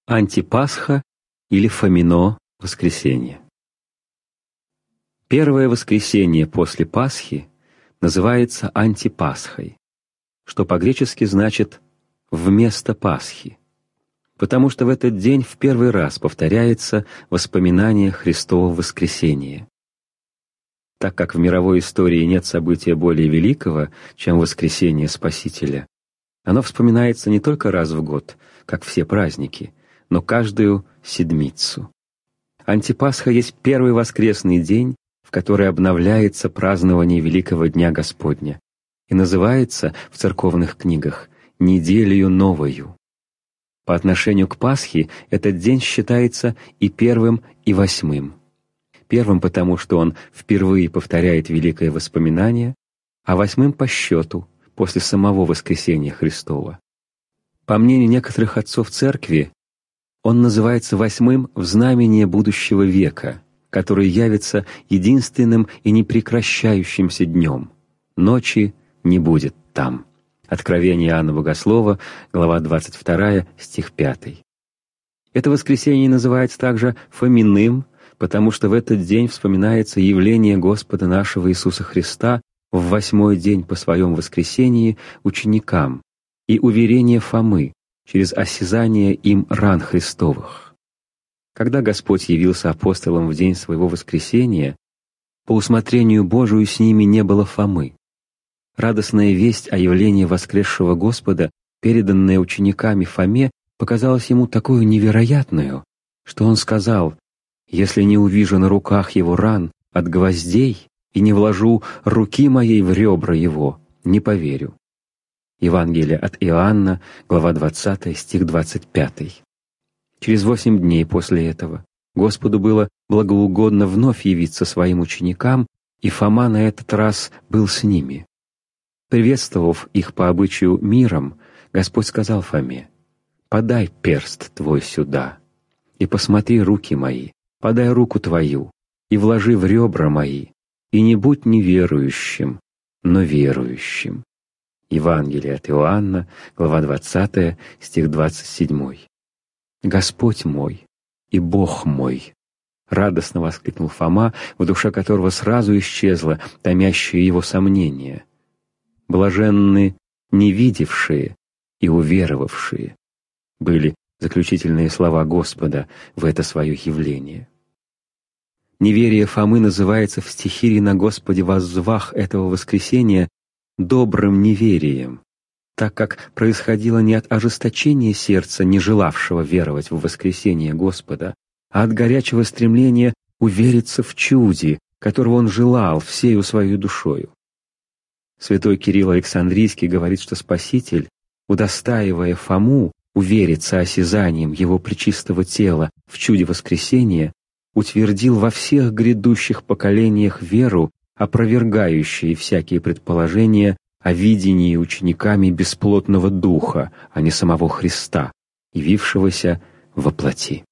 Антипасха или Фомино воскресенье. Первое воскресенье после Пасхи называется Антипасхой, что по-гречески значит «вместо Пасхи», потому что в этот день в первый раз повторяется воспоминание Христова воскресения. Так как в мировой истории нет события более великого, чем воскресение Спасителя, оно вспоминается не только раз в год, как все праздники, но каждую седмицу. Антипасха есть первый воскресный день, в который обновляется празднование Великого Дня Господня и называется в церковных книгах «Неделею новою». По отношению к Пасхе этот день считается и первым, и восьмым. Первым потому, что он впервые повторяет великое воспоминание, а восьмым по счету, после самого воскресения Христова. По мнению некоторых отцов Церкви, он называется восьмым в знамение будущего века, который явится единственным и непрекращающимся днем. Ночи не будет там. Откровение Иоанна Богослова, глава 22, стих 5. Это воскресенье называется также Фоминым, потому что в этот день вспоминается явление Господа нашего Иисуса Христа в восьмой день по своем воскресении ученикам и уверение Фомы через осязание им ран Христовых. Когда Господь явился апостолам в день своего воскресения, по усмотрению Божию с ними не было Фомы. Радостная весть о явлении воскресшего Господа, переданная учениками Фоме, показалась ему такой невероятную, что он сказал: «Если не увижу на руках его ран от гвоздей и не вложу руки моей в ребра его, не поверю». Евангелие от Иоанна, глава 20, стих 25. Через 8 дней после этого Господу было благоугодно вновь явиться своим ученикам, и Фома на этот раз был с ними. Приветствовав их по обычаю миром, Господь сказал Фоме: «Подай перст твой сюда, и посмотри руки мои, подай руку твою, и вложи в ребра мои, и не будь неверующим, но верующим». Евангелие от Иоанна, глава 20, стих 27. «Господь мой и Бог мой!» — радостно воскликнул Фома, в душе которого сразу исчезло томящее его сомнение. «Блаженны невидевшие и уверовавшие» были заключительные слова Господа в это свое явление. Неверие Фомы называется в стихире «На Господе воззвах» этого воскресения добрым неверием, так как происходило не от ожесточения сердца, не желавшего веровать в воскресение Господа, а от горячего стремления увериться в чуде, которого он желал всею своей душою. Святой Кирилл Александрийский говорит, что Спаситель, удостаивая Фому увериться осязанием его пречистого тела в чуде воскресения, утвердил во всех грядущих поколениях веру, опровергающие всякие предположения о видении учениками бесплотного Духа, а не самого Христа, явившегося во плоти.